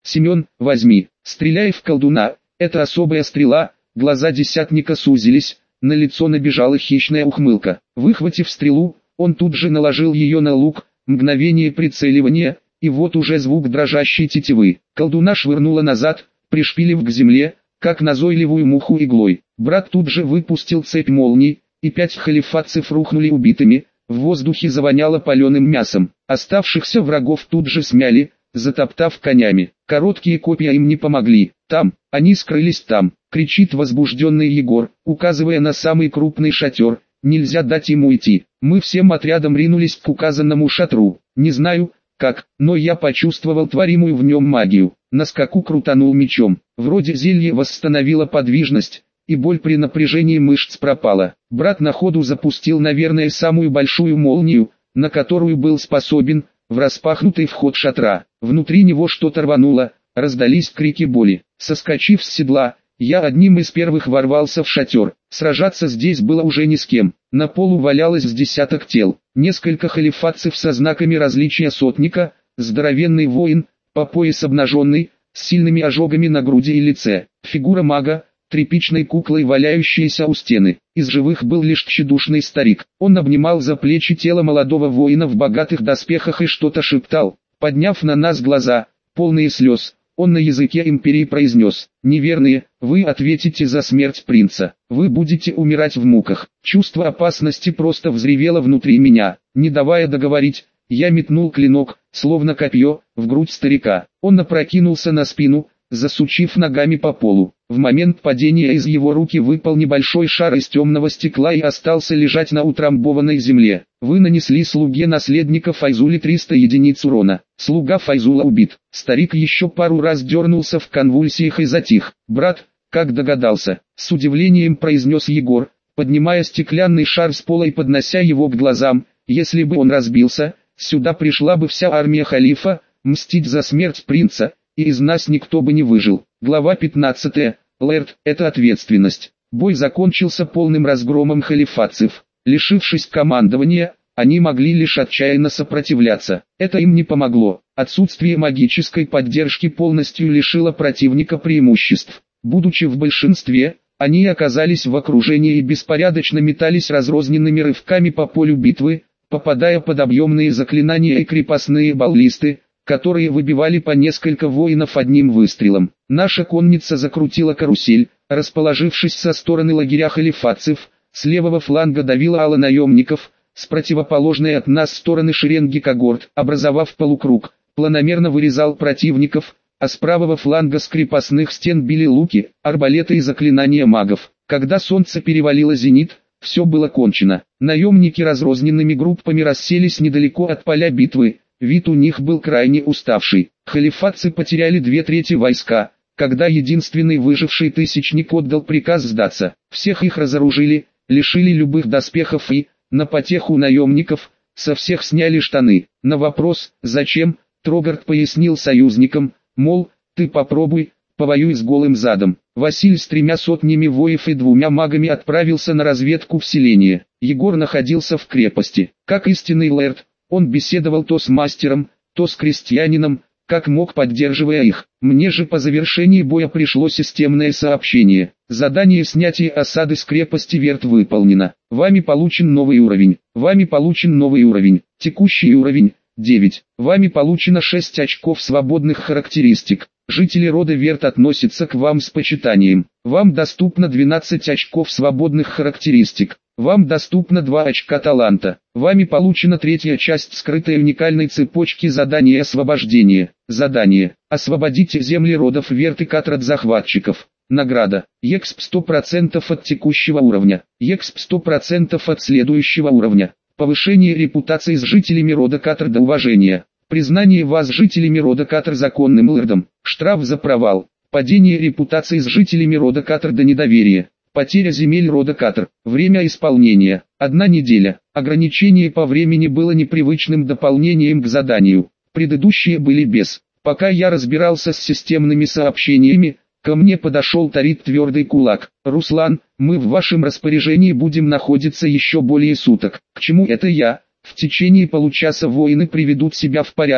Семен, возьми, стреляй в колдуна, это особая стрела. Глаза десятника сузились, на лицо набежала хищная ухмылка. Выхватив стрелу, он тут же наложил ее на лук, мгновение прицеливания, и вот уже звук дрожащей тетивы. Колдуна швырнула назад, пришпилив к земле, как назойливую муху иглой. Брат тут же выпустил цепь молний, и 5 халифатцев рухнули убитыми, в воздухе завоняло паленым мясом. Оставшихся врагов тут же смяли, затоптав конями. Короткие копья им не помогли. Там, они скрылись там, кричит возбужденный Егор, указывая на самый крупный шатер. Нельзя дать ему идти. Мы всем отрядом ринулись к указанному шатру. Не знаю, как, но я почувствовал творимую в нем магию. На скаку крутанул мечом. Вроде зелье восстановило подвижность, и боль при напряжении мышц пропала. Брат на ходу запустил, наверное, самую большую молнию, на которую был способен, в распахнутый вход шатра. Внутри него что-то рвануло, раздались крики боли. Соскочив с седла, я одним из первых ворвался в шатер. Сражаться здесь было уже ни с кем. На полу валялось с десяток тел. Несколько халифатцев со знаками различия сотника, здоровенный воин, по пояс обнаженный, с сильными ожогами на груди и лице. Фигура мага, тряпичной куклой, валяющейся у стены. Из живых был лишь тщедушный старик. Он обнимал за плечи тело молодого воина в богатых доспехах и что-то шептал. Подняв на нас глаза, полные слез, он на языке империи произнес: «Неверные, вы ответите за смерть принца. Вы будете умирать в муках». Чувство опасности просто взревело внутри меня. Не давая договорить, я метнул клинок, словно копье, в грудь старика. Он опрокинулся на спину, засучив ногами по полу. В момент падения из его руки выпал небольшой шар из темного стекла и остался лежать на утрамбованной земле. Вы нанесли слуге наследника Файзули 300 единиц урона. Слуга Файзула убит. Старик еще пару раз дернулся в конвульсиях и затих. «Брат, как догадался?» — с удивлением произнес Егор, поднимая стеклянный шар с пола и поднося его к глазам. «Если бы он разбился, сюда пришла бы вся армия халифа, мстить за смерть принца, и из нас никто бы не выжил». Глава 15. Лэрд – это ответственность. Бой закончился полным разгромом халифатцев. Лишившись командования, они могли лишь отчаянно сопротивляться. Это им не помогло. Отсутствие магической поддержки полностью лишило противника преимуществ. Будучи в большинстве, они оказались в окружении и беспорядочно метались разрозненными рывками по полю битвы, попадая под объемные заклинания и крепостные баллисты, которые выбивали по несколько воинов одним выстрелом. Наша конница закрутила карусель, расположившись со стороны лагеря халифатцев, с левого фланга давила ала наемников, с противоположной от нас стороны шеренги когорт, образовав полукруг, планомерно вырезал противников, а с правого фланга с крепостных стен били луки, арбалеты и заклинания магов. Когда солнце перевалило зенит, все было кончено. Наемники разрозненными группами расселись недалеко от поля битвы. Вид у них был крайне уставший. Халифатцы потеряли 2/3 войска, когда единственный выживший тысячник отдал приказ сдаться. Всех их разоружили, лишили любых доспехов и, на потеху наемников, со всех сняли штаны. На вопрос «Зачем?» Трогард пояснил союзникам, мол, ты попробуй, повоюй с голым задом. Василь с 3 сотнями воев и 2 магами отправился на разведку в селение. Егор находился в крепости. Как истинный лэрд, он беседовал то с мастером, то с крестьянином, как мог, поддерживая их. Мне же по завершении боя пришло системное сообщение. Задание снятия осады с крепости Верт выполнено. Вами получен новый уровень. Вами получен новый уровень. Текущий уровень 9. Вами получено 6 очков свободных характеристик. Жители рода Верт относятся к вам с почитанием. Вам доступно 12 очков свободных характеристик. Вам доступно 2 очка таланта. Вами получена 3-я часть скрытой уникальной цепочки задания освобождения. Задание. Освободите земли родов Верт и Катр от захватчиков. Награда. ЕКСП 100% от текущего уровня. ЕКСП 100% от следующего уровня. Повышение репутации с жителями рода Катр до уважения. Признание вас жителями рода Катр законным лэрдом. Штраф за провал. Падение репутации с жителями рода Катр до недоверия. Потеря земель рода Катр. Время исполнения. 1 неделя. Ограничение по времени было непривычным дополнением к заданию. Предыдущие были без. Пока я разбирался с системными сообщениями, ко мне подошел Тарит Твердый Кулак. «Руслан, мы в вашем распоряжении будем находиться еще более суток». «К чему это я? В течение получаса воины приведут себя в порядок,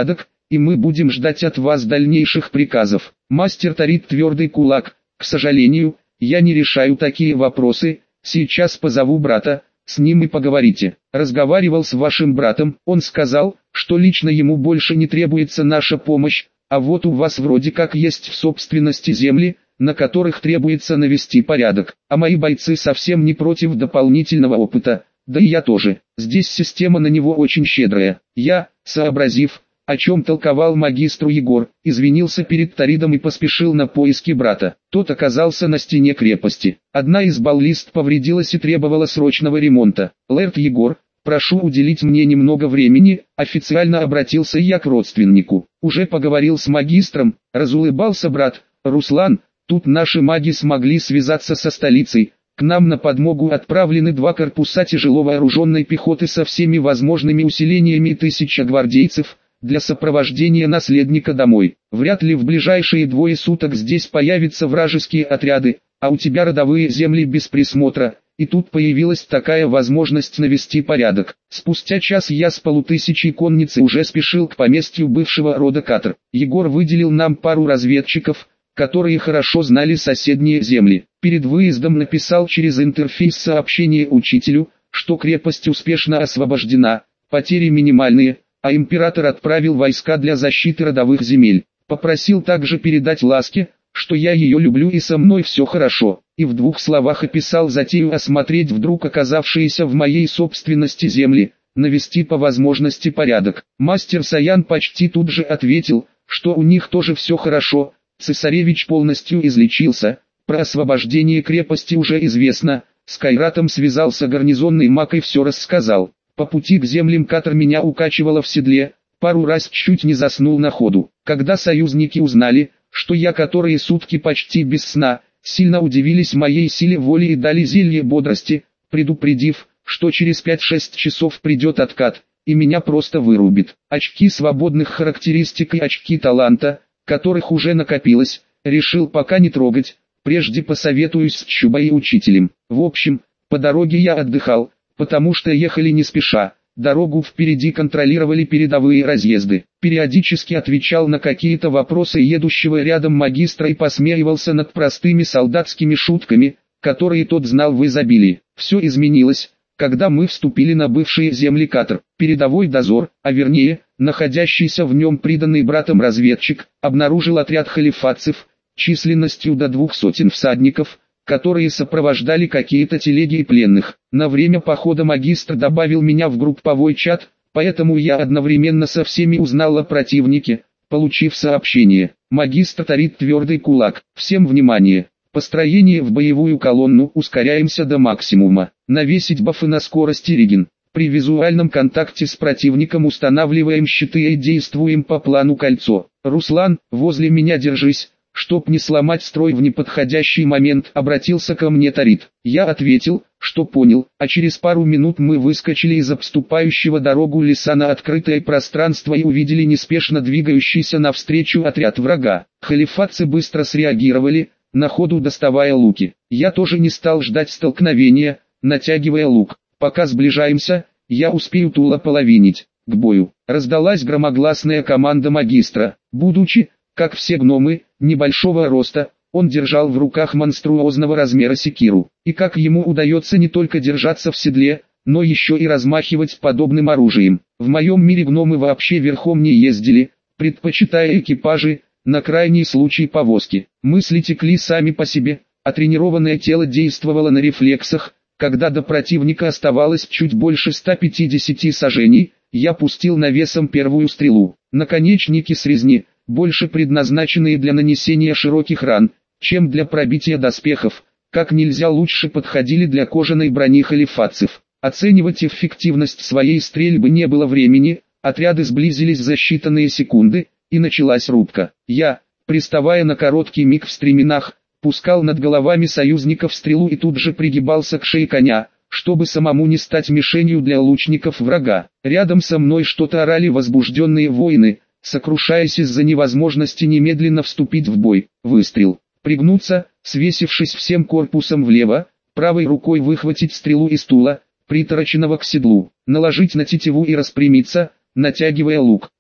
и мы будем ждать от вас дальнейших приказов. Мастер Тарит твердый кулак. К сожалению, я не решаю такие вопросы, сейчас позову брата, с ним и поговорите. Разговаривал с вашим братом, он сказал, что лично ему больше не требуется наша помощь, а вот у вас вроде как есть в собственности земли, на которых требуется навести порядок, а мои бойцы совсем не против дополнительного опыта, да и я тоже. Здесь система на него очень щедрая. Я, сообразив, о чем толковал магистру Егор, извинился перед Таридом и поспешил на поиски брата. Тот оказался на стене крепости. Одна из баллист повредилась и требовала срочного ремонта. «Лэрд Егор, прошу уделить мне немного времени», официально обратился я к родственнику. «Уже поговорил с магистром», разулыбался брат. «Руслан, тут наши маги смогли связаться со столицей. К нам на подмогу отправлены 2 корпуса тяжело вооруженной пехоты со всеми возможными усилениями и 1000 гвардейцев для сопровождения наследника домой. Вряд ли в ближайшие 2 суток здесь появятся вражеские отряды, а у тебя родовые земли без присмотра, и тут появилась такая возможность навести порядок». Спустя час я с 500 конницы уже спешил к поместью бывшего рода Катр. Егор выделил нам пару разведчиков, которые хорошо знали соседние земли. Перед выездом написал через интерфейс сообщение учителю, что крепость успешно освобождена, потери минимальные, а император отправил войска для защиты родовых земель. Попросил также передать Ласке, что я ее люблю и со мной все хорошо, и в 2 словах описал затею осмотреть вдруг оказавшиеся в моей собственности земли, навести по возможности порядок. Мастер Саян почти тут же ответил, что у них тоже все хорошо, цесаревич полностью излечился, про освобождение крепости уже известно, с Кайратом связался гарнизонный маг и все рассказал. По пути к землям Катр меня укачивало в седле, пару раз чуть не заснул на ходу. Когда союзники узнали, что я которые сутки почти без сна, сильно удивились моей силе воли и дали зелье бодрости, предупредив, что через 5-6 часов придет откат, и меня просто вырубит. Очки свободных характеристик и очки таланта, которых уже накопилось, решил пока не трогать, прежде посоветуюсь с Чубой и учителем. В общем, по дороге я отдыхал, потому что ехали не спеша, дорогу впереди контролировали передовые разъезды. Периодически отвечал на какие-то вопросы едущего рядом магистра и посмеивался над простыми солдатскими шутками, которые тот знал в изобилии. Все изменилось, когда мы вступили на бывшие земли Катр. Передовой дозор, а вернее, находящийся в нем приданный братом разведчик, обнаружил отряд халифатцев, численностью до 200 всадников, которые сопровождали какие-то телеги и пленных. На время похода магистр добавил меня в групповой чат, поэтому я одновременно со всеми узнал о противнике, получив сообщение. Магистр Тарит твердый кулак. Всем внимание! Построение в боевую колонну, ускоряемся до максимума. Навесить бафы на скорость и реген. При визуальном контакте с противником устанавливаем щиты и действуем по плану кольцо. Руслан, возле меня держись. Чтоб не сломать строй в неподходящий момент, обратился ко мне Тарит. Я ответил, что понял, а через пару минут мы выскочили из обступающего дорогу леса на открытое пространство и увидели неспешно двигающийся навстречу отряд врага. Халифатцы быстро среагировали, на ходу доставая луки. Я тоже не стал ждать столкновения, натягивая лук. Пока сближаемся, я успею Тула половинить. К бою. Раздалась громогласная команда магистра. Будучи, как все гномы, небольшого роста, он держал в руках монструозного размера секиру. И как ему удается не только держаться в седле, но еще и размахивать подобным оружием. В моем мире гномы вообще верхом не ездили, предпочитая экипажи, на крайний случай повозки. Мысли текли сами по себе, а тренированное тело действовало на рефлексах. Когда до противника оставалось чуть больше 150 сажений, я пустил навесом первую стрелу. Наконечники с резни, больше предназначенные для нанесения широких ран, чем для пробития доспехов, как нельзя лучше подходили для кожаной брони халифатцев. Оценивать эффективность своей стрельбы не было времени, отряды сблизились за считанные секунды, и началась рубка. Я, приставая на короткий миг в стременах, пускал над головами союзников стрелу и тут же пригибался к шее коня, чтобы самому не стать мишенью для лучников врага. Рядом со мной что-то орали возбужденные воины, сокрушаясь из-за невозможности немедленно вступить в бой. Выстрел. Пригнуться, свесившись всем корпусом влево, правой рукой выхватить стрелу из стула, притороченного к седлу, наложить на тетиву и распрямиться, натягивая лук.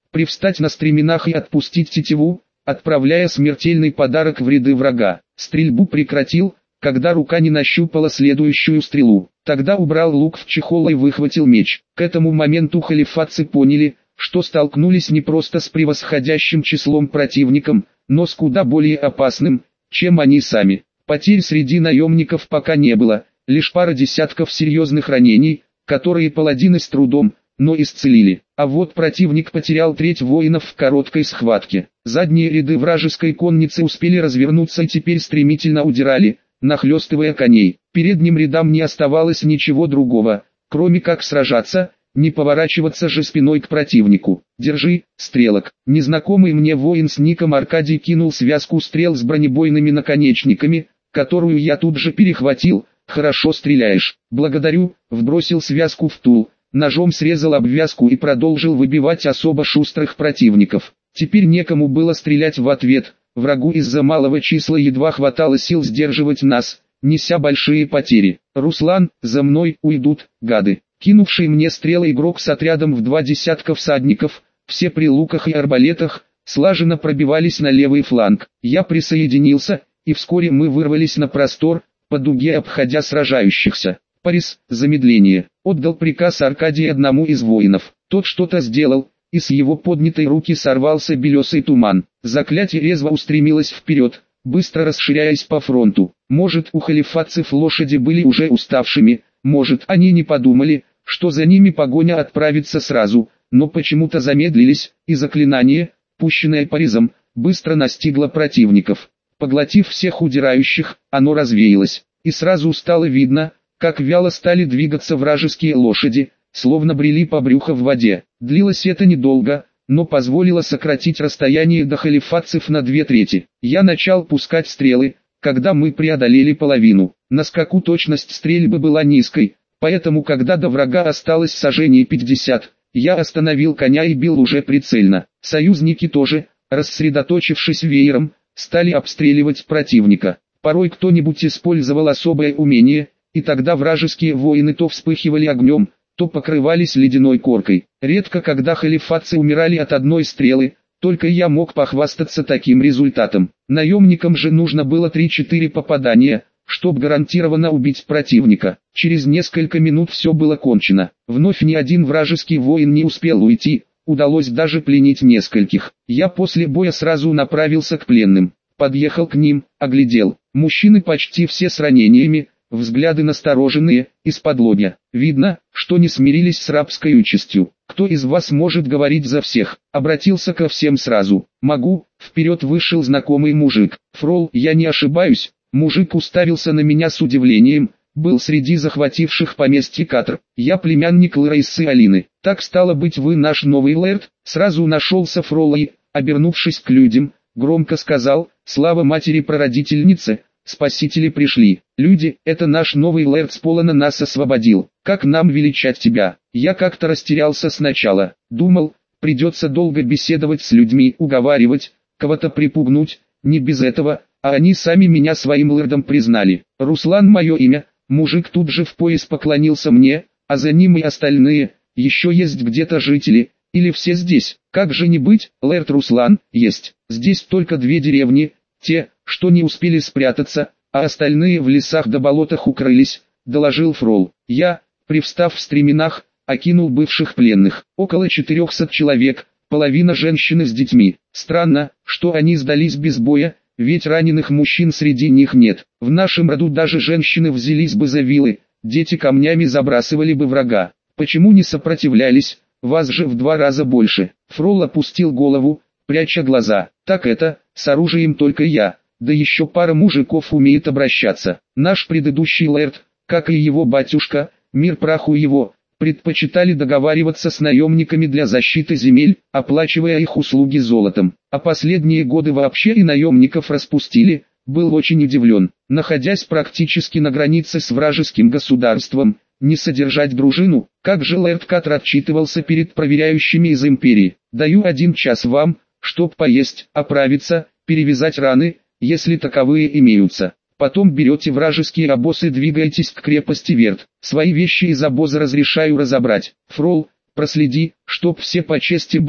привстать на стременах и отпустить тетиву, отправляя смертельный подарок в ряды врага. Стрельбу прекратил, когда рука не нащупала следующую стрелу. Тогда убрал лук в чехол и выхватил меч. К этому моменту халифатцы поняли, что столкнулись не просто с превосходящим числом противником, но с куда более опасным, чем они сами. Потерь среди наемников пока не было, лишь пара десятков серьезных ранений, которые паладины с трудом, но исцелили. А вот противник потерял треть воинов в короткой схватке. Задние ряды вражеской конницы успели развернуться и теперь стремительно удирали, нахлестывая коней. Передним рядам не оставалось ничего другого, кроме как сражаться, не поворачиваться же спиной к противнику. «Держи, стрелок!» Незнакомый мне воин с ником Аркадий кинул связку стрел с бронебойными наконечниками, которую я тут же перехватил. «Хорошо стреляешь». «Благодарю», вбросил связку в тул, ножом срезал обвязку и продолжил выбивать особо шустрых противников. Теперь некому было стрелять в ответ, врагу из-за малого числа едва хватало сил сдерживать нас, неся большие потери. «Руслан, за мной, уйдут, гады!» Кинувший мне стрелы игрок с отрядом в 20 всадников, все при луках и арбалетах, слаженно пробивались на левый фланг. Я присоединился, и вскоре мы вырвались на простор, по дуге обходя сражающихся. «Парис, замедление!» Отдал приказ Аркадий одному из воинов. Тот что-то сделал, и с его поднятой руки сорвался белесый туман. Заклятие резво устремилось вперед, быстро расширяясь по фронту. Может, у халифатцев лошади были уже уставшими, может, они не подумали, что за ними погоня отправится сразу, но почему-то замедлились, и заклинание, пущенное Паризом, быстро настигло противников. Поглотив всех удирающих, оно развеялось, и сразу стало видно, как вяло стали двигаться вражеские лошади, словно брели по брюху в воде. Длилось это недолго, но позволило сократить расстояние до халифатцев на 2/3. Я начал пускать стрелы, когда мы преодолели половину. На скаку точность стрельбы была низкой, поэтому когда до врага осталось сажений 50, я остановил коня и бил уже прицельно. Союзники тоже, рассредоточившись веером, стали обстреливать противника. Порой кто-нибудь использовал особое умение, и тогда вражеские воины то вспыхивали огнем, то покрывались ледяной коркой. Редко когда халифатцы умирали от одной стрелы, только я мог похвастаться таким результатом. Наемникам же нужно было 3-4 попадания, чтобы гарантированно убить противника. Через несколько минут все было кончено. Вновь ни один вражеский воин не успел уйти, удалось даже пленить нескольких. Я после боя сразу направился к пленным. Подъехал к ним, оглядел. Мужчины почти все с ранениями, взгляды настороженные, исподлобья. Видно, что не смирились с рабской участью. «Кто из вас может говорить за всех?» Обратился ко всем сразу. «Могу». Вперед вышел знакомый мужик. «Фрол, я не ошибаюсь?» Мужик уставился на меня с удивлением. Был среди захвативших поместье Катр. «Я племянник Лариссы Алины». «Так стало быть, вы наш новый лэрд?» Сразу нашелся Фрол и, обернувшись к людям, громко сказал: «Слава матери-прародительнице! Спасители пришли. Люди, это наш новый лэрд с Полона нас освободил. Как нам величать тебя?» Я как-то растерялся сначала. Думал, придется долго беседовать с людьми, уговаривать, кого-то припугнуть. Не без этого, а они сами меня своим лэрдом признали. «Руслан мое имя». Мужик тут же в пояс поклонился мне, а за ним и остальные. «Еще есть где-то жители, или все здесь?» «Как же не быть, лэрд Руслан?» «Есть. Здесь только 2 деревни, те, что не успели спрятаться, а остальные в лесах да болотах укрылись», — доложил Фрол. Я, привстав в стременах, окинул бывших пленных. Около 400 человек, половина женщины с детьми. Странно, что они сдались без боя, ведь раненых мужчин среди них нет. В нашем роду даже женщины взялись бы за вилы, дети камнями забрасывали бы врага. Почему не сопротивлялись? Вас же в 2 раза больше. Фрол опустил голову, пряча глаза. Так это, с оружием только я, да еще пара мужиков умеет обращаться. Наш предыдущий лэрд, как и его батюшка, мир праху его, предпочитали договариваться с наемниками для защиты земель, оплачивая их услуги золотом. А последние годы вообще и наемников распустили. Был очень удивлен, находясь практически на границе с вражеским государством, не содержать дружину. Как же лэрд Катр отчитывался перед проверяющими из империи: «Даю 1 час вам, чтоб поесть, оправиться, перевязать раны, если таковые имеются. Потом берете вражеские обоз и двигаетесь к крепости Верт. Свои вещи из обоза разрешаю разобрать. Фрол, проследи, чтоб все по чести было,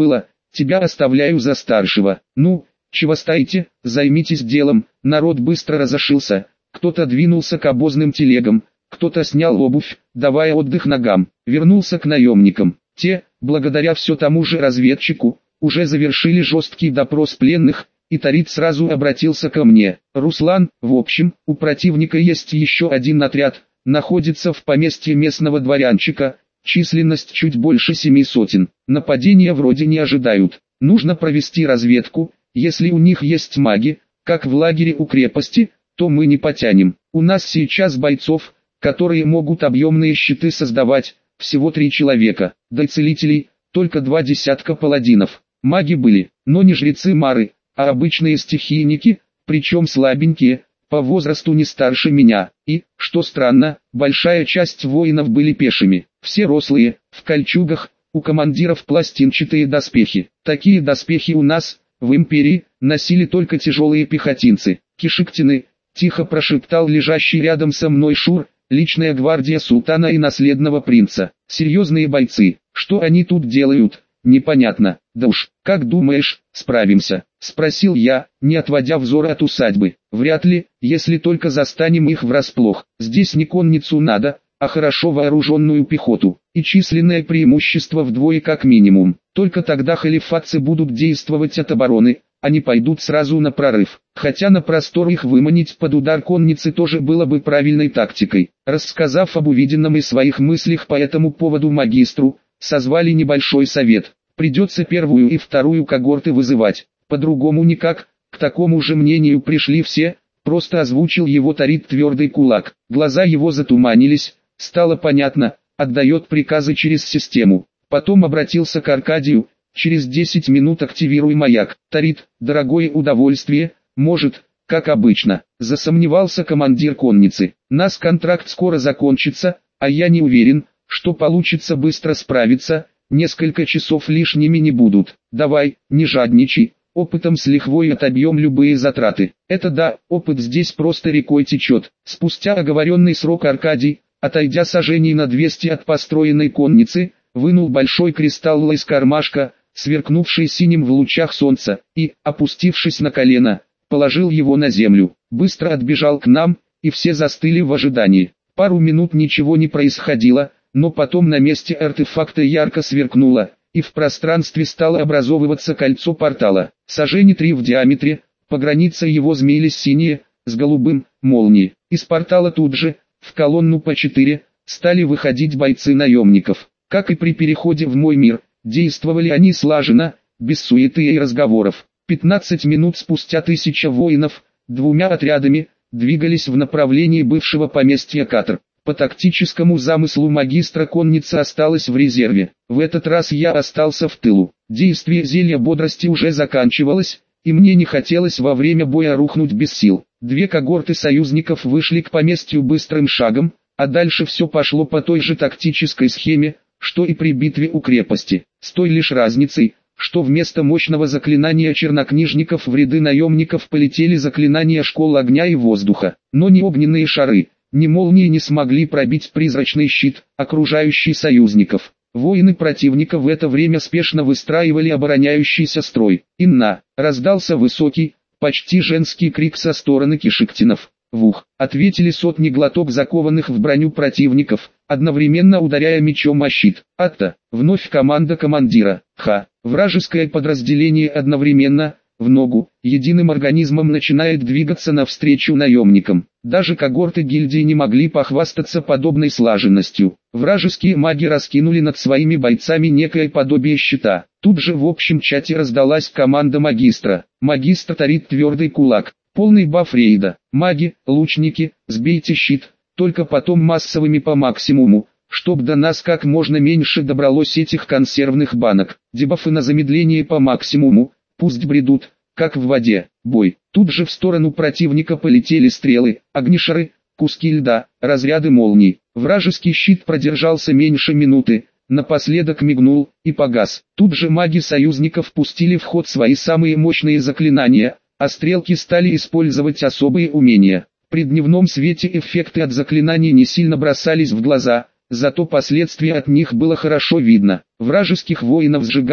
тебя оставляю за старшего. Ну, чего стоите, займитесь делом. Народ быстро разошелся, кто-то двинулся к обозным телегам, кто-то снял обувь, давая отдых ногам, вернулся к наемникам. Те, благодаря все тому же разведчику, уже завершили жесткий допрос пленных, и Тарит сразу обратился ко мне. «Руслан, в общем, у противника есть еще один отряд, находится в поместье местного дворянчика, численность чуть больше 7 сотен. Нападения вроде не ожидают. Нужно провести разведку, если у них есть маги, как в лагере у крепости, то мы не потянем. У нас сейчас бойцов, которые могут объемные щиты создавать, всего 3 человека, да и целителей, только 2 десятка паладинов. Маги были, но не жрецы Мары, а обычные стихийники, причем слабенькие, по возрасту не старше меня, и, что странно, большая часть воинов были пешими, все рослые, в кольчугах, у командиров пластинчатые доспехи. Такие доспехи у нас, в империи, носили только тяжелые пехотинцы. Кишиктины, тихо прошептал лежащий рядом со мной Шур, личная гвардия султана и наследного принца. Серьезные бойцы, что они тут делают, непонятно. Да уж, как думаешь, справимся? Спросил я, не отводя взора от усадьбы. Вряд ли, если только застанем их врасплох. Здесь не конницу надо, а хорошо вооруженную пехоту, и численное преимущество вдвое как минимум. Только тогда халифатцы будут действовать от обороны, а не пойдут сразу на прорыв. Хотя на простор их выманить под удар конницы тоже было бы правильной тактикой. Рассказав об увиденном и своих мыслях по этому поводу магистру, созвали небольшой совет. Придется первую и вторую когорты вызывать, по-другому никак. К такому же мнению пришли все, просто озвучил его Тарит твердый кулак. Глаза его затуманились, стало понятно, отдает приказы через систему. Потом обратился к Аркадию: через 10 минут активируй маяк. Тарит, дорогое удовольствие, может, как обычно, засомневался командир конницы. Нас контракт скоро закончится, а я не уверен, что получится быстро справиться, несколько часов лишними не будут. Давай, не жадничай, опытом с лихвой отобьем любые затраты. Это да, опыт здесь просто рекой течет. Спустя оговоренный срок Аркадий, отойдя сажений на 200 от построенной конницы, вынул большой кристалл из кармашка, сверкнувший синим в лучах солнца, и, опустившись на колено, положил его на землю. Быстро отбежал к нам, и все застыли в ожидании. Пару минут ничего не происходило, но потом на месте артефакта ярко сверкнуло, и в пространстве стало образовываться кольцо портала. Сажени 3 в диаметре, по границе его змеились синие, с голубым, молнии. Из портала тут же, в колонну по 4, стали выходить бойцы наемников. Как и при переходе в мой мир, действовали они слаженно, без суеты и разговоров. 15 минут спустя 1000 воинов, 2 отрядами, двигались в направлении бывшего поместья Катр. По тактическому замыслу магистра конница осталась в резерве. В этот раз я остался в тылу. Действие зелья бодрости уже заканчивалось, и мне не хотелось во время боя рухнуть без сил. 2 когорты союзников вышли к поместью быстрым шагом, а дальше все пошло по той же тактической схеме, что и при битве у крепости, с той лишь разницей, что вместо мощного заклинания чернокнижников в ряды наемников полетели заклинания школ огня и воздуха, но ни огненные шары, ни молнии не смогли пробить призрачный щит, окружающий союзников. Воины противника в это время спешно выстраивали обороняющийся строй. «Инна!» — раздался высокий, почти женский крик со стороны кишиктинов. «Вух!» — ответили сотни глоток закованных в броню противников, одновременно ударяя мечом о щит. «Атта!» — вновь команда командира. «Ха!» — вражеское подразделение одновременно, в ногу, единым организмом начинает двигаться навстречу наемникам. Даже когорты гильдии не могли похвастаться подобной слаженностью. Вражеские маги раскинули над своими бойцами некое подобие щита. Тут же в общем чате раздалась команда магистра. Магистр Тарит твердый кулак. Полный баф рейда. Маги, лучники, сбейте щит, только потом массовыми по максимуму, чтоб до нас как можно меньше добралось этих консервных банок. Дебафы на замедление по максимуму, пусть бредут, как в воде. Бой. Тут же в сторону противника полетели стрелы, огнешары, куски льда, разряды молний. Вражеский щит продержался меньше минуты, напоследок мигнул и погас. Тут же маги союзников пустили в ход свои самые мощные заклинания, а стрелки стали использовать особые умения. При дневном свете эффекты от заклинаний не сильно бросались в глаза, зато последствия от них было хорошо видно. Вражеских воинов сжигало,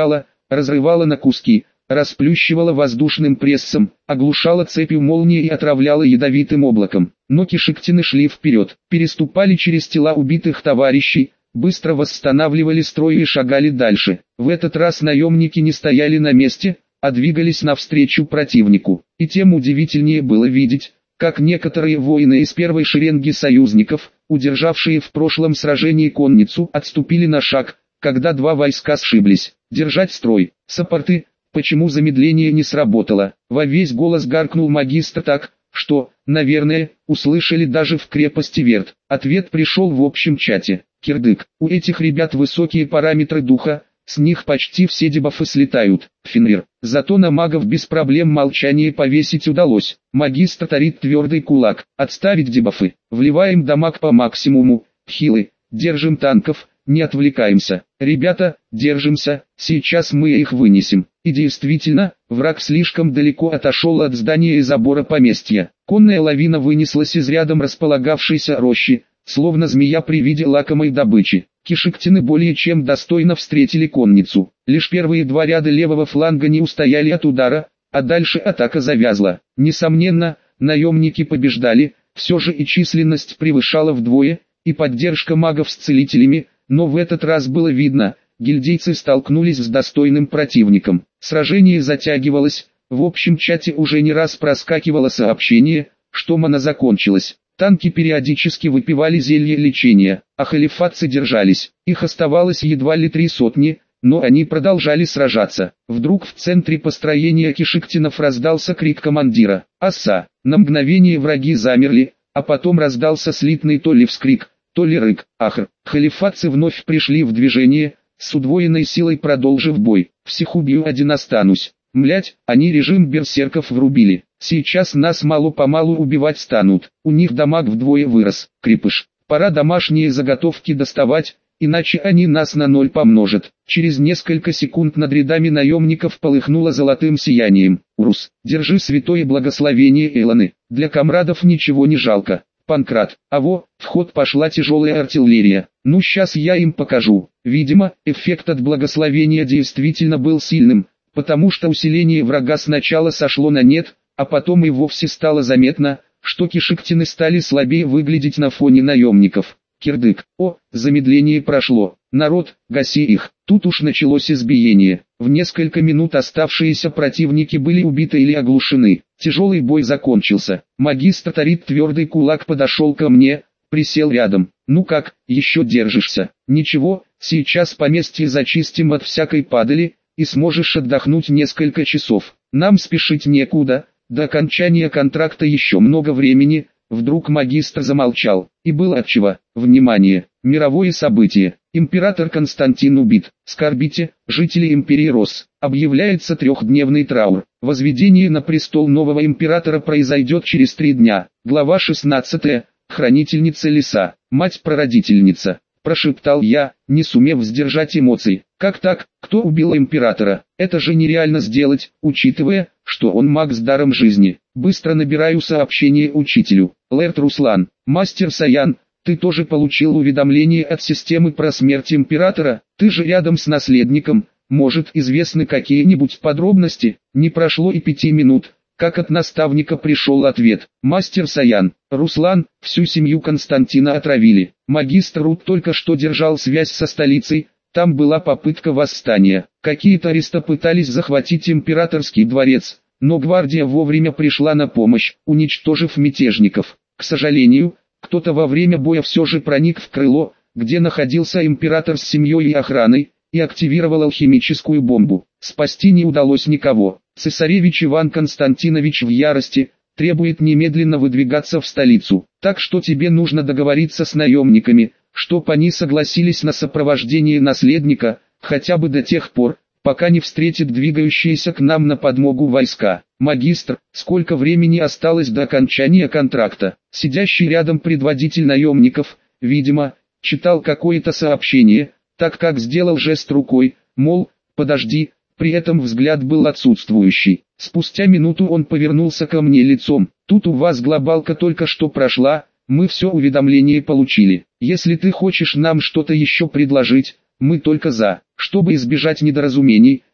разрывала на куски, расплющивала воздушным прессом, оглушала цепью молнии и отравляла ядовитым облаком. Но кишектины шли вперед, переступали через тела убитых товарищей, быстро восстанавливали строй и шагали дальше. В этот раз наемники не стояли на месте, а двигались навстречу противнику. И тем удивительнее было видеть, как некоторые воины из первой шеренги союзников, удержавшие в прошлом сражении конницу, отступили на шаг, когда два войска сшиблись. Держать строй, саппорты. Почему замедление не сработало? Во весь голос гаркнул магистр так, что, наверное, услышали даже в крепости Верт. Ответ пришел в общем чате. Кирдык, у этих ребят высокие параметры духа, с них почти все дебафы слетают. Фенрир, зато на магов без проблем молчание повесить удалось. Магистр тарит твердый кулак. Отставить дебафы. Вливаем дамаг по максимуму. Хилы, держим танков, не отвлекаемся. Ребята, держимся, сейчас мы их вынесем. И действительно, враг слишком далеко отошел от здания и забора поместья. Конная лавина вынеслась из рядом располагавшейся рощи, словно змея при виде лакомой добычи. Кишектины более чем достойно встретили конницу. Лишь первые два ряда левого фланга не устояли от удара, а дальше атака завязла. Несомненно, наемники побеждали, все же и численность превышала вдвое, и поддержка магов с целителями, но в этот раз было видно, гильдейцы столкнулись с достойным противником. Сражение затягивалось, в общем чате уже не раз проскакивало сообщение, что мана закончилась. Танки периодически выпивали зелье лечения, а халифатцы держались. Их оставалось едва ли 3 сотни, но они продолжали сражаться. Вдруг в центре построения кишектинов раздался крик командира. «Оса!» На мгновение враги замерли, а потом раздался слитный то ли вскрик, то ли рык. Ахр! Халифатцы вновь пришли в движение, с удвоенной силой продолжив бой. «Всех убью, один останусь». Млять, они режим берсерков врубили. Сейчас нас мало-помалу убивать станут. У них дамаг вдвое вырос. Крепыш, пора домашние заготовки доставать, иначе они нас на 0 помножат. Через несколько секунд над рядами наемников полыхнуло золотым сиянием. Урус, держи святое благословение Эланы. Для комрадов ничего не жалко. Панкрат, в ход пошла тяжелая артиллерия. Ну сейчас я им покажу. Видимо, эффект от благословения действительно был сильным, потому что усиление врага сначала сошло на нет, а потом и вовсе стало заметно, что кишектины стали слабее выглядеть на фоне наемников. Кирдык, замедление прошло. Народ, гаси их. Тут уж началось избиение. В несколько минут оставшиеся противники были убиты или оглушены. Тяжелый бой закончился. Магистр тарит твердый кулак подошел ко мне, присел рядом. Ну как, еще держишься? Ничего, сейчас поместье зачистим от всякой падали, и сможешь отдохнуть несколько часов. Нам спешить некуда, до окончания контракта еще много времени. Вдруг магистр замолчал, и было отчего. Внимание, мировое событие. Император Константин убит. Скорбите, жители империи Рос. Объявляется 3-дневный траур. Возведение на престол нового императора произойдет через 3 дня. Глава 16. Хранительница леса. Мать-прародительница. Прошептал я, не сумев сдержать эмоций. Как так, кто убил императора? Это же нереально сделать, учитывая, что он маг с даром жизни. Быстро набираю сообщение учителю. Лэрд Руслан, мастер Саян, ты тоже получил уведомление от системы про смерть императора? Ты же рядом с наследником, может известны какие-нибудь подробности? Не прошло и 5 минут, как от наставника пришел ответ. Мастер Саян, Руслан, всю семью Константина отравили. Магистр Рут только что держал связь со столицей, там была попытка восстания. Какие-то аристы пытались захватить императорский дворец, но гвардия вовремя пришла на помощь, уничтожив мятежников. К сожалению, кто-то во время боя все же проник в крыло, где находился император с семьей и охраной, и активировал алхимическую бомбу. Спасти не удалось никого. Цесаревич Иван Константинович в ярости, требует немедленно выдвигаться в столицу. Так что тебе нужно договориться с наемниками, чтоб они согласились на сопровождение наследника, хотя бы до тех пор, пока не встретит двигающиеся к нам на подмогу войска. Магистр, сколько времени осталось до окончания контракта? Сидящий рядом предводитель наемников, видимо, читал какое-то сообщение, так как сделал жест рукой, мол, подожди, при этом взгляд был отсутствующий. Спустя минуту он повернулся ко мне лицом. Тут у вас глобалка только что прошла, мы все уведомления получили. Если ты хочешь нам что-то еще предложить, мы только за. Чтобы избежать недоразумений,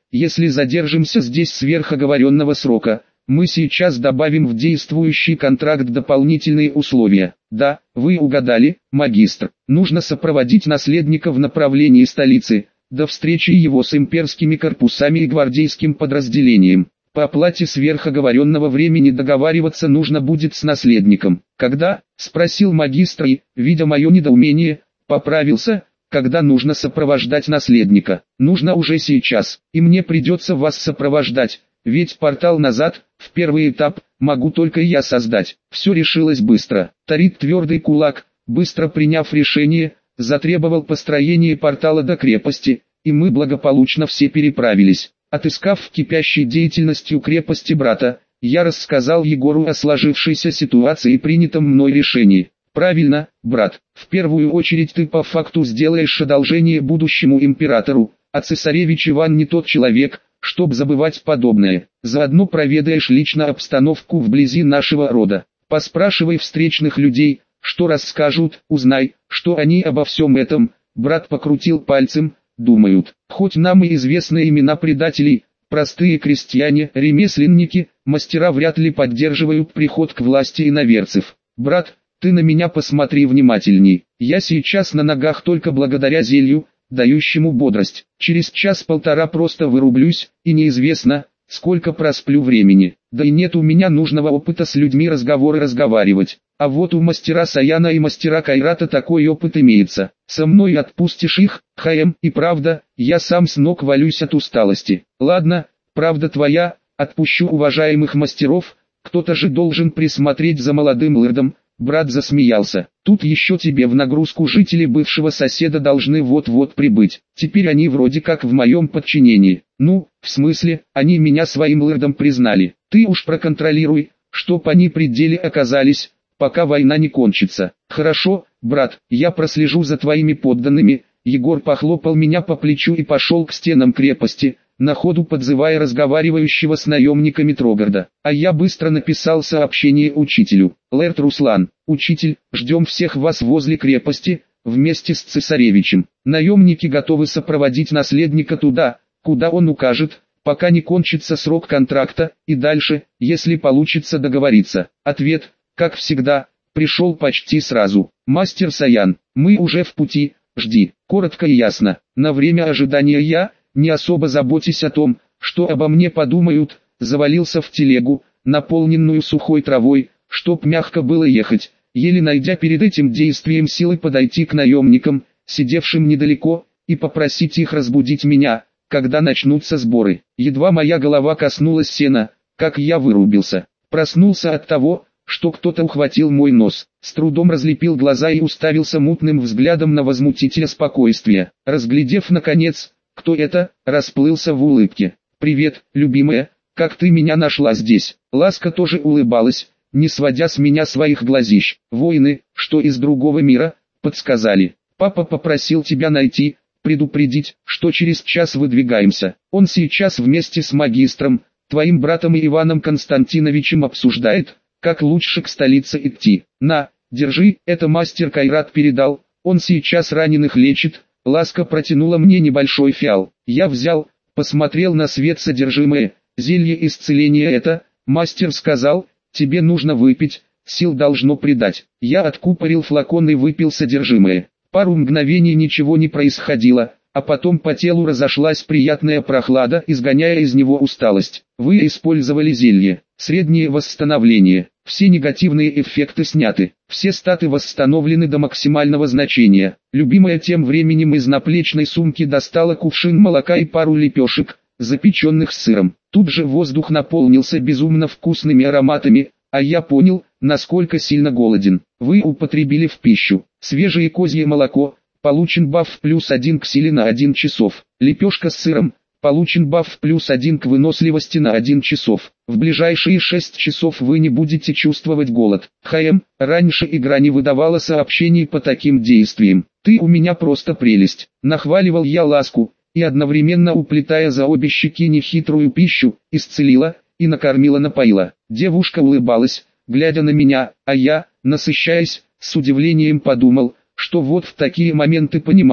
если задержимся здесь сверх оговоренного срока, мы сейчас добавим в действующий контракт дополнительные условия. Да, вы угадали, магистр. Нужно сопроводить наследника в направлении столицы, до встречи его с имперскими корпусами и гвардейским подразделением. По оплате сверхоговоренного времени договариваться нужно будет с наследником. Когда? Спросил магистр и, видя мое недоумение, поправился. Когда нужно сопровождать наследника? Нужно уже сейчас, и мне придется вас сопровождать. Ведь портал назад, в первый этап, могу только я создать. Все решилось быстро. Тарит твердый кулак, быстро приняв решение, затребовал построение портала до крепости, и мы благополучно все переправились. Отыскав кипящей деятельностью крепости брата, я рассказал Егору о сложившейся ситуации и принятом мной решении. Правильно, брат, в первую очередь ты по факту сделаешь одолжение будущему императору, а цесаревич Иван не тот человек, чтоб забывать подобное. Заодно проведаешь лично обстановку вблизи нашего рода. Поспрашивай встречных людей, что расскажут, узнай, что они обо всем этом. Брат покрутил пальцем, думают. Хоть нам и известны имена предателей, простые крестьяне, ремесленники, мастера вряд ли поддерживают приход к власти иноверцев. Брат, ты на меня посмотри внимательней. Я сейчас на ногах только благодаря зелью, дающему бодрость. Через час-полтора просто вырублюсь, и неизвестно, сколько просплю времени. Да и нет у меня нужного опыта с людьми разговаривать. А вот у мастера Саяна и мастера Кайрата такой опыт имеется. Со мной отпустишь их, Хаем, и правда, я сам с ног валюсь от усталости. Ладно, правда твоя, отпущу уважаемых мастеров, кто-то же должен присмотреть за молодым лэрдом. Брат засмеялся. Тут еще тебе в нагрузку жители бывшего соседа должны вот-вот прибыть. Теперь они вроде как в моем подчинении. Ну, в смысле, они меня своим лэрдом признали. Ты уж проконтролируй, чтоб они при деле оказались, пока война не кончится. Хорошо, брат, я прослежу за твоими подданными. Егор похлопал меня по плечу и пошел к стенам крепости, на ходу подзывая разговаривающего с наемниками Трогарда. А я быстро написал сообщение учителю. Лэрд Руслан, учитель, ждем всех вас возле крепости, вместе с цесаревичем. Наемники готовы сопроводить наследника туда, куда он укажет, пока не кончится срок контракта, и дальше, если получится договориться. Ответ, как всегда, пришел почти сразу. Мастер Саян, мы уже в пути, жди. Коротко и ясно. На время ожидания я, не особо заботясь о том, что обо мне подумают, завалился в телегу, наполненную сухой травой, чтоб мягко было ехать, еле найдя перед этим действием силы подойти к наемникам, сидевшим недалеко, и попросить их разбудить меня, когда начнутся сборы. Едва моя голова коснулась сена, как я вырубился. Проснулся от того, что кто-то ухватил мой нос, с трудом разлепил глаза и уставился мутным взглядом на возмутителя спокойствия. Разглядев наконец, кто это, расплылся в улыбке. «Привет, любимая, как ты меня нашла здесь?» Ласка тоже улыбалась, не сводя с меня своих глазищ. «Воины, что из другого мира, подсказали. Папа попросил тебя найти, предупредить, что через час выдвигаемся. Он сейчас вместе с магистром, твоим братом и Иваном Константиновичем обсуждает, как лучше к столице идти. На, держи, это мастер Кайрат передал, он сейчас раненых лечит». Ласка протянула мне небольшой фиал. Я взял, посмотрел на свет содержимое. Зелье исцеления это, мастер сказал, тебе нужно выпить, сил должно придать. Я откупорил флакон и выпил содержимое. Пару мгновений ничего не происходило, а потом по телу разошлась приятная прохлада, изгоняя из него усталость. Вы использовали зелье. Среднее восстановление. Все негативные эффекты сняты. Все статы восстановлены до максимального значения. Любимая тем временем из наплечной сумки достала кувшин молока и пару лепешек, запеченных с сыром. Тут же воздух наполнился безумно вкусными ароматами, а я понял, насколько сильно голоден. Вы употребили в пищу свежее козье молоко, получен баф +1 к силе на 1 часов. Лепешка с сыром, получен баф +1 к выносливости на 1 часов. В ближайшие 6 часов вы не будете чувствовать голод. Хаем, раньше игра не выдавала сообщений по таким действиям. Ты у меня просто прелесть. Нахваливал я Ласку, и одновременно уплетая за обе щеки нехитрую пищу, исцелила и накормила-напоила. Девушка улыбалась, глядя на меня, а я, насыщаясь, с удивлением подумал, что вот в такие моменты понимаешь,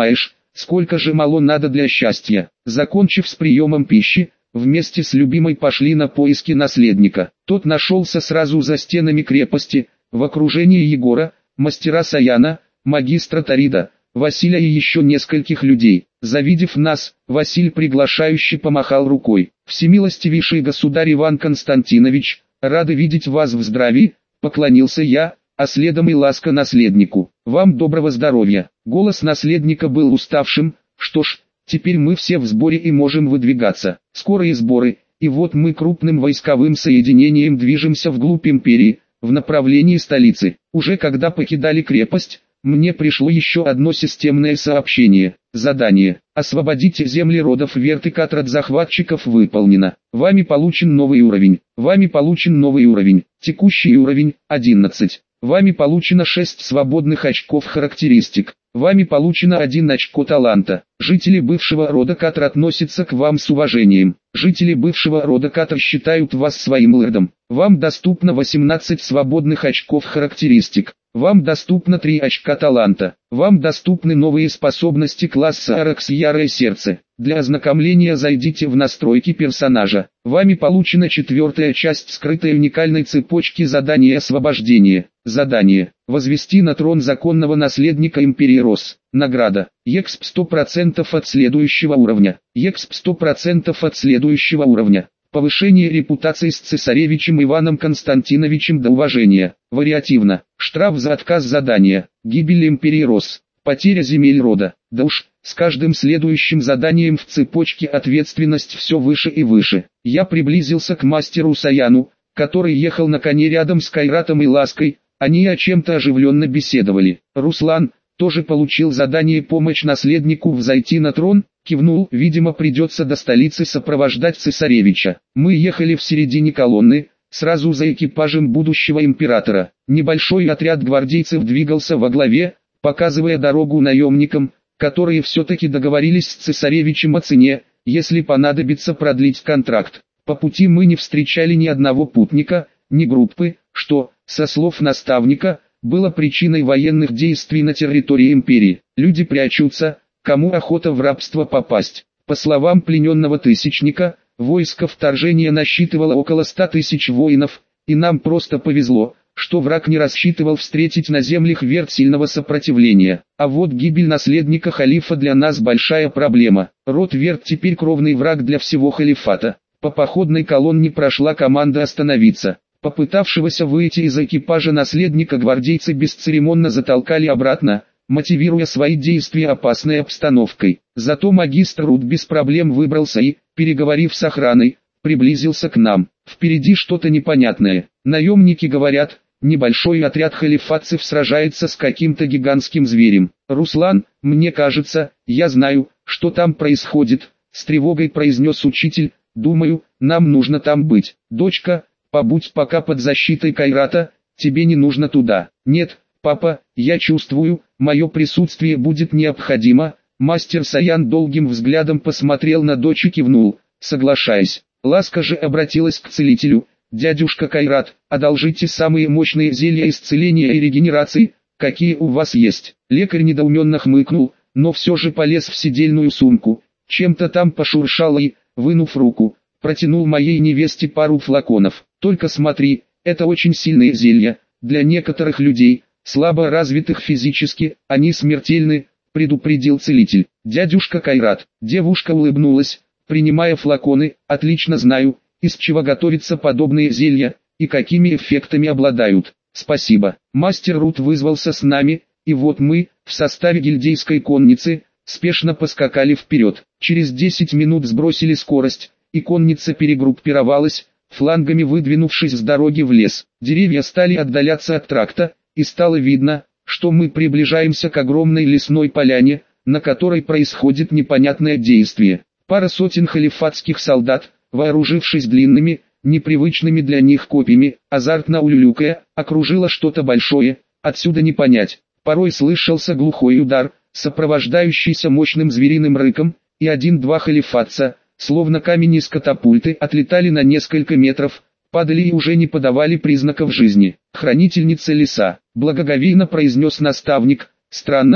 сколько же мало надо для счастья. Закончив с приемом пищи, вместе с любимой пошли на поиски наследника. Тот нашелся сразу за стенами крепости, в окружении Егора, мастера Саяна, магистра Тарида, Василия и еще нескольких людей. Завидев нас, Василь приглашающе помахал рукой. «Всемилостивейший государь Иван Константинович, рады видеть вас в здравии», — поклонился я, а следом и ласка наследнику. «Вам доброго здоровья». Голос наследника был уставшим. «Что ж, теперь мы все в сборе и можем выдвигаться. Скорые сборы, и вот мы крупным войсковым соединением движемся вглубь империи, в направлении столицы». Уже когда покидали крепость, мне пришло еще одно системное сообщение. Задание: освободите земли родов Вертикат от захватчиков выполнено. Вами получен новый уровень. Вами получен новый уровень. Текущий уровень 11. Вами получено 6 свободных очков характеристик. Вами получено 1 очко таланта. Жители бывшего рода Катр относятся к вам с уважением. Жители бывшего рода Катр считают вас своим лордом. Вам доступно 18 свободных очков характеристик. Вам доступно 3 очка таланта. Вам доступны новые способности класса Аракс Ярое Сердце. Для ознакомления зайдите в настройки персонажа. Вами получена 4-я часть скрытой уникальной цепочки заданий освобождения. Задание: возвести на трон законного наследника империи Рос. Награда: EXP 100% от следующего уровня. EXP 100% от следующего уровня. Повышение репутации с цесаревичем Иваном Константиновичем до уважения. Вариативно. Штраф за отказ задания. Гибель империи Рос. Потеря земель рода. Да уж, с каждым следующим заданием в цепочке ответственность все выше и выше. Я приблизился к мастеру Саяну, который ехал на коне рядом с Кайратом и Лаской. Они о чем-то оживленно беседовали. Руслан тоже получил задание помочь наследнику взойти на трон. Кивнул, видимо придется до столицы сопровождать цесаревича. Мы ехали в середине колонны, сразу за экипажем будущего императора. Небольшой отряд гвардейцев двигался во главе, показывая дорогу наемникам, которые все-таки договорились с цесаревичем о цене, если понадобится продлить контракт. По пути мы не встречали ни одного путника, ни группы, что, со слов наставника, было причиной военных действий на территории империи. Люди прячутся, кому охота в рабство попасть. По словам плененного тысячника, войско вторжения насчитывало около 100 тысяч воинов, и нам просто повезло, что враг не рассчитывал встретить на землях Верт сильного сопротивления. А вот гибель наследника халифа для нас большая проблема. Род Верт теперь кровный враг для всего халифата. По походной колонне прошла команда остановиться. Попытавшегося выйти из экипажа наследника гвардейцы бесцеремонно затолкали обратно, мотивируя свои действия опасной обстановкой. Зато магистр Рут без проблем выбрался и, переговорив с охраной, приблизился к нам. Впереди что-то непонятное. Наемники говорят, небольшой отряд халифатцев сражается с каким-то гигантским зверем. «Руслан, мне кажется, я знаю, что там происходит», — с тревогой произнес учитель. «Думаю, нам нужно там быть. Дочка, побудь пока под защитой Кайрата, тебе не нужно туда». «Нет, папа, я чувствую, мое присутствие будет необходимо». Мастер Саян долгим взглядом посмотрел на дочь и кивнул, соглашаясь. Ласка же обратилась к целителю. «Дядюшка Кайрат, одолжите самые мощные зелья исцеления и регенерации, какие у вас есть». Лекарь недоуменно хмыкнул, но все же полез в седельную сумку. Чем-то там пошуршал и, вынув руку, протянул моей невесте пару флаконов. «Только смотри, это очень сильные зелья. Для некоторых людей, слабо развитых физически, они смертельны», — предупредил целитель. «Дядюшка Кайрат». Девушка улыбнулась, принимая флаконы. «Отлично знаю, из чего готовятся подобные зелья, и какими эффектами обладают. Спасибо». Мастер Рут вызвался с нами, и вот мы, в составе гильдейской конницы, спешно поскакали вперед. Через 10 минут сбросили скорость, и конница перегруппировалась, флангами выдвинувшись с дороги в лес. Деревья стали отдаляться от тракта, и стало видно, что мы приближаемся к огромной лесной поляне, на которой происходит непонятное действие. Пара сотен халифатских солдат, вооружившись длинными, непривычными для них копьями, азартно улюлюкая, окружила что-то большое, отсюда не понять. Порой слышался глухой удар, сопровождающийся мощным звериным рыком, и 1-2 халифатца, словно камень из катапульты, отлетали на несколько метров, падали и уже не подавали признаков жизни. «Хранительница леса», — благоговейно произнес наставник. «Странно,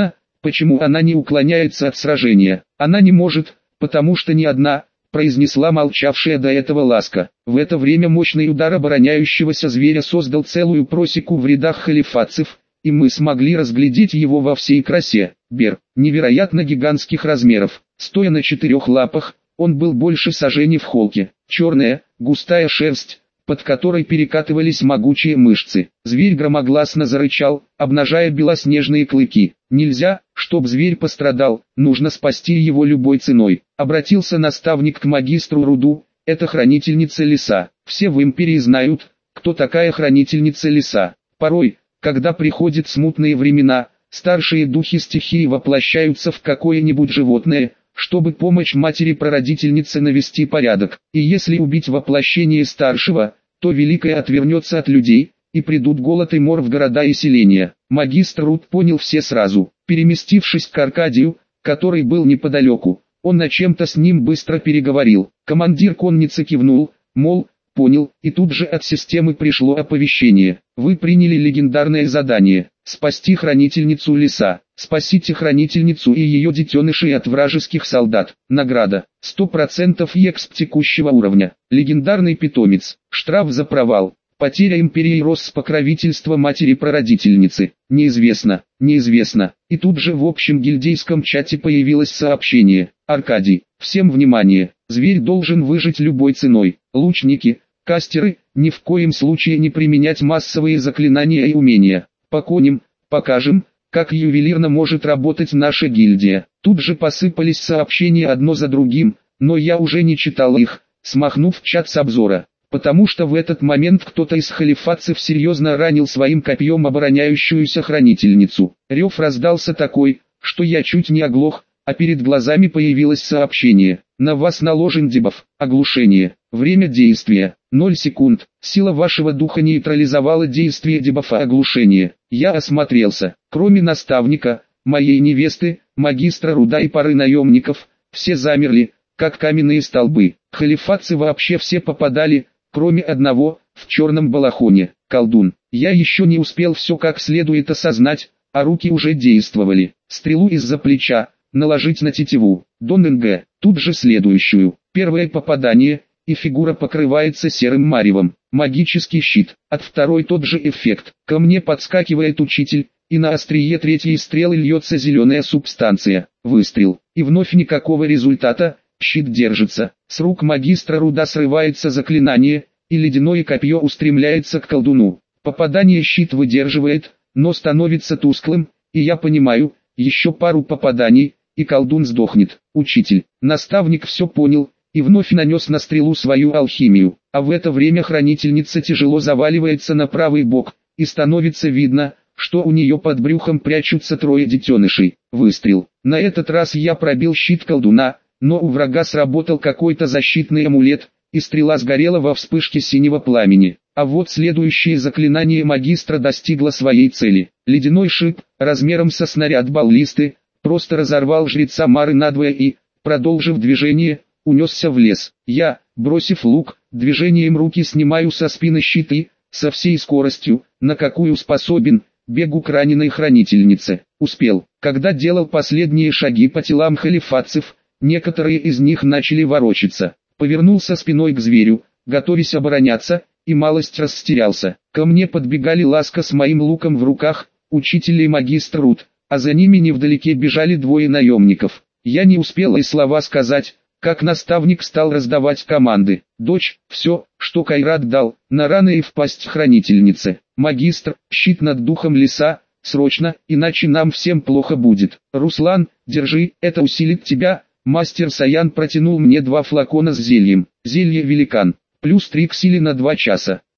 Почему она не уклоняется от сражения? Она не может, потому что не одна, произнесла молчавшая до этого Ласка. В это время мощный удар обороняющегося зверя создал целую просеку в рядах халифатцев, и мы смогли разглядеть его во всей красе. Бер, невероятно гигантских размеров, стоя на 4 лапах, он был больше сажени в холке. Черная, густая шерсть, под которой перекатывались могучие мышцы. Зверь громогласно зарычал, обнажая белоснежные клыки. Нельзя, чтоб зверь пострадал, нужно спасти его любой ценой. Обратился наставник к магистру Руду, это хранительница леса. Все в империи знают, кто такая хранительница леса. Порой, когда приходят смутные времена, старшие духи стихии воплощаются в какое-нибудь животное, чтобы помочь матери-прародительнице навести порядок. И если убить воплощение старшего, то Великое отвернется от людей, и придут голод и мор в города и селения. Магистр Руд понял все сразу. Переместившись к Аркадию, который был неподалеку, он о чем-то с ним быстро переговорил. Командир конницы кивнул, мол, понял, и тут же от системы пришло оповещение. Вы приняли легендарное задание – спасти хранительницу леса. Спасите хранительницу и ее детенышей от вражеских солдат. Награда – 100% ЕКСП текущего уровня. Легендарный питомец. Штраф за провал. Потеря империи рос с покровительства матери-прародительницы. Неизвестно, неизвестно. И тут же в общем гильдейском чате появилось сообщение. Аркадий, всем внимание, зверь должен выжить любой ценой. Лучники, кастеры, ни в коем случае не применять массовые заклинания и умения. По коням, покажем, как ювелирно может работать наша гильдия. Тут же посыпались сообщения одно за другим, но я уже не читал их, смахнув чат с обзора. Потому что в этот момент кто-то из халифатцев серьезно ранил своим копьем обороняющуюся хранительницу. Рев раздался такой, что я чуть не оглох, а перед глазами появилось сообщение. На вас наложен дебаф, оглушение. Время действия, 0 секунд. Сила вашего духа нейтрализовала действие дебафа оглушения. Я осмотрелся. Кроме наставника, моей невесты, магистра Руда и пары наемников, все замерли, как каменные столбы. Халифатцы вообще все попадали, кроме одного, в черном балахоне, колдун. Я еще не успел все как следует осознать, а руки уже действовали. Стрелу из-за плеча, наложить на тетиву, Дон НГ, тут же следующую. Первое попадание, и фигура покрывается серым маревом. Магический щит, от второй тот же эффект. Ко мне подскакивает учитель, и на острие третьей стрелы льется зеленая субстанция. Выстрел, и вновь никакого результата. Щит держится, с рук магистра Руда срывается заклинание, и ледяное копье устремляется к колдуну. Попадание щит выдерживает, но становится тусклым, и я понимаю, еще пару попаданий, и колдун сдохнет. Учитель, наставник все понял, и вновь нанес на стрелу свою алхимию, а в это время хранительница тяжело заваливается на правый бок, и становится видно, что у нее под брюхом прячутся 3 детенышей. Выстрел, на этот раз я пробил щит колдуна, но у врага сработал какой-то защитный амулет, и стрела сгорела во вспышке синего пламени. А вот следующее заклинание магистра достигло своей цели. Ледяной шип, размером со снаряд баллисты, просто разорвал жреца Мары надвое и, продолжив движение, унесся в лес. Я, бросив лук, движением руки снимаю со спины щиты, со всей скоростью, на какую способен, бегу к раненой хранительнице. Успел, когда делал последние шаги по телам халифатцев, некоторые из них начали ворочаться. Повернулся спиной к зверю, готовясь обороняться, и малость растерялся. Ко мне подбегали Ласка с моим луком в руках, учитель и магистр Руд, а за ними невдалеке бежали 2 наемников. Я не успел и слова сказать, как наставник стал раздавать команды. Дочь, все, что Кайрат дал, на раны и в пасть хранительнице. Магистр, щит над духом леса, срочно, иначе нам всем плохо будет. Руслан, держи, это усилит тебя. Мастер Саян протянул мне 2 флакона с зельем. Зелье великан, плюс 3 к силе на 2 часа.